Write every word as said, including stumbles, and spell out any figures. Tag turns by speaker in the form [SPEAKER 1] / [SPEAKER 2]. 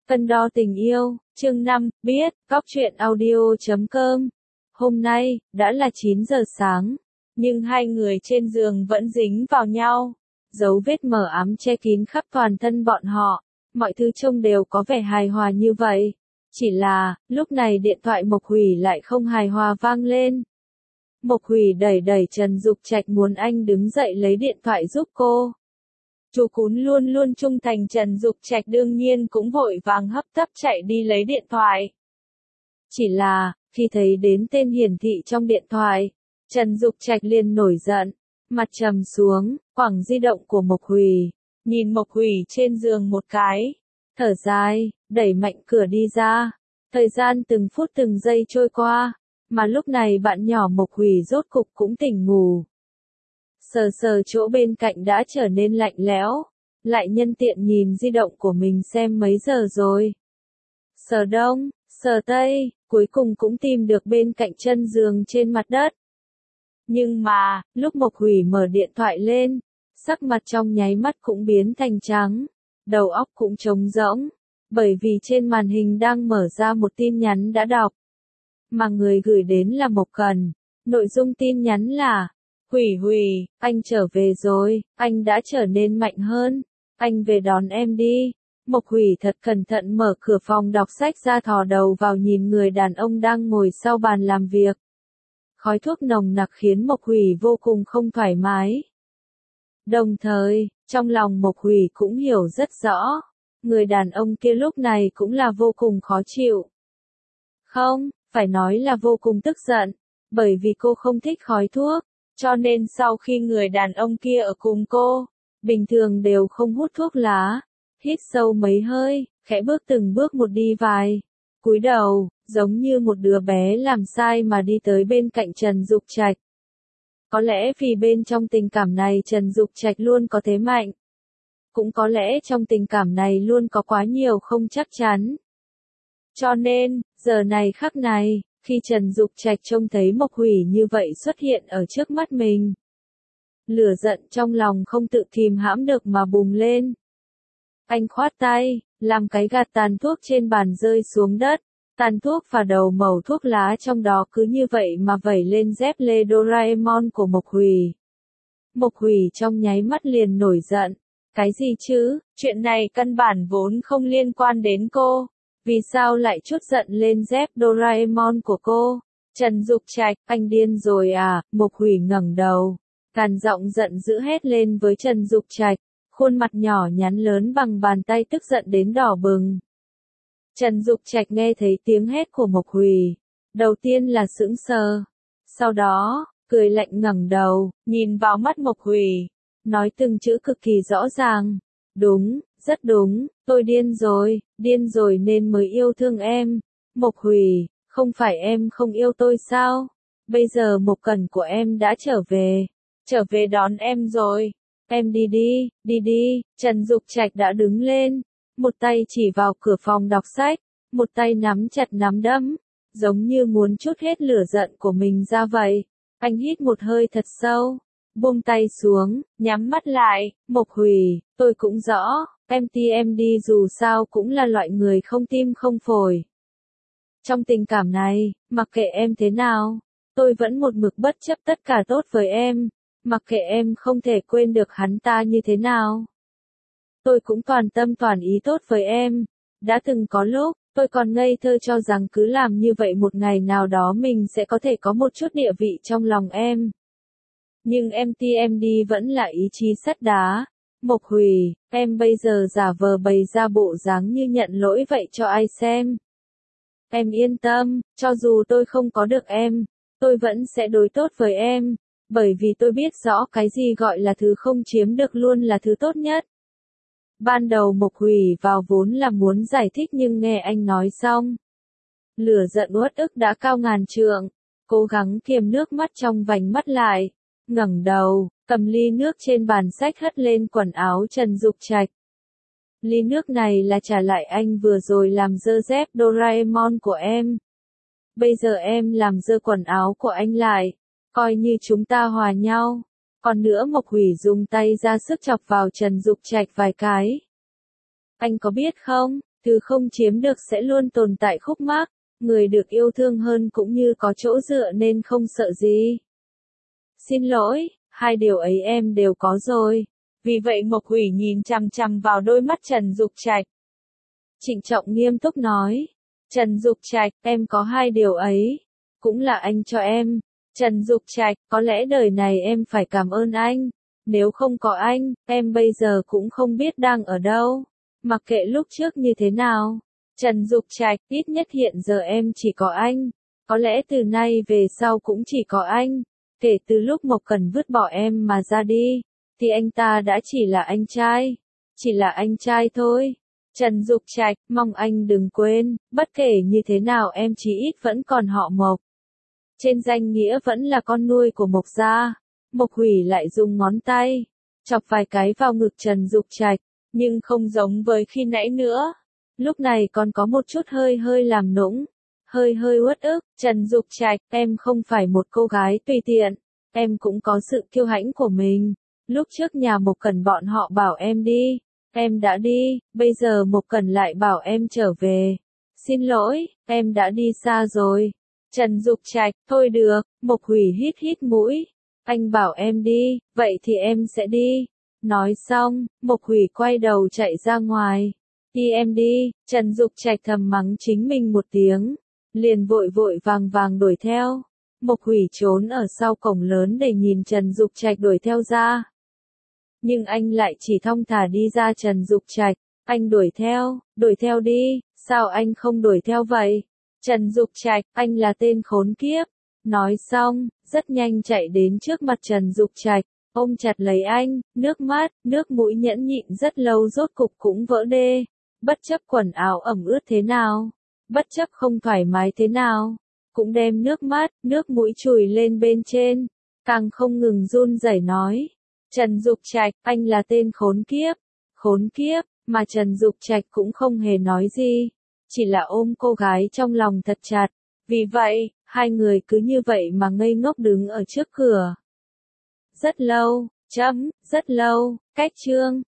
[SPEAKER 1] Cân đo tình yêu, chương năm, biết, góc truyện audio chấm com. Hôm nay, đã là chín giờ sáng, nhưng hai người trên giường vẫn dính vào nhau. Dấu vết mờ ám che kín khắp toàn thân bọn họ, mọi thứ trông đều có vẻ hài hòa như vậy. Chỉ là, lúc này điện thoại Mộc Hủy lại không hài hòa vang lên. Mộc Hủy đẩy đẩy Trần Dục Trạch muốn anh đứng dậy lấy điện thoại giúp cô. Chú cún luôn luôn trung thành Trần Dục Trạch đương nhiên cũng vội vàng hấp tấp chạy đi lấy điện thoại. Chỉ là, khi thấy đến tên hiển thị trong điện thoại, Trần Dục Trạch liền nổi giận, mặt trầm xuống, quẳng di động của Mộc Hủy, nhìn Mộc Hủy trên giường một cái, thở dài, đẩy mạnh cửa đi ra. Thời gian từng phút từng giây trôi qua, mà lúc này bạn nhỏ Mộc Hủy rốt cục cũng tỉnh ngủ. Sờ sờ chỗ bên cạnh đã trở nên lạnh lẽo, lại nhân tiện nhìn di động của mình xem mấy giờ rồi. Sờ đông, sờ tây, cuối cùng cũng tìm được bên cạnh chân giường trên mặt đất. Nhưng mà, lúc Mộc Hủy mở điện thoại lên, sắc mặt trong nháy mắt cũng biến thành trắng, đầu óc cũng trống rỗng, bởi vì trên màn hình đang mở ra một tin nhắn đã đọc. Mà người gửi đến là Mộc Cần, nội dung tin nhắn là: Hủy Hủy, anh trở về rồi, anh đã trở nên mạnh hơn, anh về đón em đi. Mộc Hủy thật cẩn thận mở cửa phòng đọc sách ra, thò đầu vào nhìn người đàn ông đang ngồi sau bàn làm việc. Khói thuốc nồng nặc khiến Mộc Hủy vô cùng không thoải mái. Đồng thời, trong lòng Mộc Hủy cũng hiểu rất rõ, người đàn ông kia lúc này cũng là vô cùng khó chịu. Không, phải nói là vô cùng tức giận, bởi vì cô không thích khói thuốc. Cho nên sau khi người đàn ông kia ở cùng cô, bình thường đều không hút thuốc lá, hít sâu mấy hơi, khẽ bước từng bước một đi vài, cúi đầu, giống như một đứa bé làm sai mà đi tới bên cạnh Trần Dục Trạch. Có lẽ vì bên trong tình cảm này Trần Dục Trạch luôn có thế mạnh. Cũng có lẽ trong tình cảm này luôn có quá nhiều không chắc chắn. Cho nên, giờ này khắc này, khi Trần Dục Trạch trông thấy Mộc Hủy như vậy xuất hiện ở trước mắt mình, lửa giận trong lòng không tự kìm hãm được mà bùng lên. Anh khoát tay, làm cái gạt tàn thuốc trên bàn rơi xuống đất, tàn thuốc và đầu mẩu thuốc lá trong đó cứ như vậy mà vẩy lên dép lê Doraemon của Mộc Hủy. Mộc Hủy trong nháy mắt liền nổi giận. Cái gì chứ, chuyện này căn bản vốn không liên quan đến cô. Vì sao lại chút giận lên dép Doraemon của cô? Trần Dục Trạch, anh điên rồi à? Mộc Hủy ngẩng đầu, gằn giọng giận dữ hét lên với Trần Dục Trạch, khuôn mặt nhỏ nhắn lớn bằng bàn tay tức giận đến đỏ bừng. Trần Dục Trạch nghe thấy tiếng hét của Mộc Hủy, đầu tiên là sững sờ, sau đó, cười lạnh ngẩng đầu, nhìn vào mắt Mộc Hủy, nói từng chữ cực kỳ rõ ràng. Đúng, rất đúng, tôi điên rồi, điên rồi nên mới yêu thương em. Mộc Hủy, không phải em không yêu tôi sao? Bây giờ Mộc Cần của em đã trở về, trở về đón em rồi. Em đi đi, đi đi. Trần Dục Trạch đã đứng lên, một tay chỉ vào cửa phòng đọc sách, một tay nắm chặt nắm đấm, giống như muốn trút hết lửa giận của mình ra vậy. Anh hít một hơi thật sâu, buông tay xuống, nhắm mắt lại. Mộc Hủy, tôi cũng rõ, em ti em đi dù sao cũng là loại người không tim không phổi. Trong tình cảm này, mặc kệ em thế nào, tôi vẫn một mực bất chấp tất cả tốt với em, mặc kệ em không thể quên được hắn ta như thế nào. Tôi cũng toàn tâm toàn ý tốt với em, đã từng có lúc, tôi còn ngây thơ cho rằng cứ làm như vậy một ngày nào đó mình sẽ có thể có một chút địa vị trong lòng em. Nhưng em ti em đi vẫn là ý chí sắt đá. Mộc Hủy, em bây giờ giả vờ bày ra bộ dáng như nhận lỗi vậy cho ai xem. Em yên tâm, cho dù tôi không có được em, tôi vẫn sẽ đối tốt với em, bởi vì tôi biết rõ cái gì gọi là thứ không chiếm được luôn là thứ tốt nhất. Ban đầu Mộc Hủy vào vốn là muốn giải thích nhưng nghe anh nói xong, lửa giận uất ức đã cao ngàn trượng, cố gắng kiềm nước mắt trong vành mắt lại, ngẩng đầu, cầm ly nước trên bàn sách hất lên quần áo Trần Dục Trạch. Ly nước này là trả lại anh vừa rồi làm dơ dép Doraemon của em. Bây giờ em làm dơ quần áo của anh lại, coi như chúng ta hòa nhau. Còn nữa Mộc Hủy dùng tay ra sức chọc vào Trần Dục Trạch vài cái. Anh có biết không, Thứ không chiếm được sẽ luôn tồn tại khúc mắc, người được yêu thương hơn cũng như có chỗ dựa nên không sợ gì. Xin lỗi, hai điều ấy em đều có rồi. Vì vậy Mộc Hủy nhìn chằm chằm vào đôi mắt Trần Dục Trạch. Trịnh trọng nghiêm túc nói. Trần Dục Trạch, em có hai điều ấy. Cũng là anh cho em. Trần Dục Trạch, có lẽ đời này em phải cảm ơn anh. Nếu không có anh, em bây giờ cũng không biết đang ở đâu. Mặc kệ lúc trước như thế nào. Trần Dục Trạch, ít nhất hiện giờ em chỉ có anh. Có lẽ từ nay về sau cũng chỉ có anh. Kể từ lúc Mộc Cần vứt bỏ em mà ra đi, thì anh ta đã chỉ là anh trai. Chỉ là anh trai thôi. Trần Dục Trạch, mong anh đừng quên, bất kể như thế nào em chí ít vẫn còn họ Mộc. Trên danh nghĩa vẫn là con nuôi của Mộc gia. Mộc Hủy lại dùng ngón tay, chọc vài cái vào ngực Trần Dục Trạch, nhưng không giống với khi nãy nữa. Lúc này còn có một chút hơi hơi làm nũng, hơi hơi uất ức. Trần Dục Trạch, em không phải một cô gái tùy tiện, em cũng có sự kiêu hãnh của mình. Lúc trước nhà Mộc Cần bọn họ bảo em đi, em đã đi, bây giờ Mộc Cần lại bảo em trở về. Xin lỗi, em đã đi xa rồi. Trần Dục Trạch, thôi được. Mộc Hủy hít hít mũi. Anh bảo em đi, vậy thì em sẽ đi. Nói xong, Mộc Hủy quay đầu chạy ra ngoài. Đi em đi. Trần Dục Trạch thầm mắng chính mình một tiếng, liền vội vội vàng vàng đuổi theo. Mộc Hủy trốn ở sau cổng lớn để nhìn Trần Dục Trạch đuổi theo ra. Nhưng anh lại chỉ thong thả đi ra. Trần Dục Trạch, anh đuổi theo, đuổi theo đi, sao anh không đuổi theo vậy? Trần Dục Trạch, anh là tên khốn kiếp. Nói xong, rất nhanh chạy đến trước mặt Trần Dục Trạch, ôm chặt lấy anh, nước mắt, nước mũi nhẫn nhịn rất lâu rốt cục cũng vỡ đê. Bất chấp quần áo ẩm ướt thế nào, bất chấp không thoải mái thế nào, cũng đem nước mắt, nước mũi chùi lên bên trên, càng không ngừng run rẩy nói. Trần Dục Trạch, anh là tên khốn kiếp, khốn kiếp, mà Trần Dục Trạch cũng không hề nói gì, chỉ là ôm cô gái trong lòng thật chặt. Vì vậy, hai người cứ như vậy mà ngây ngốc đứng ở trước cửa. Rất lâu, chấm, rất lâu, cách chương.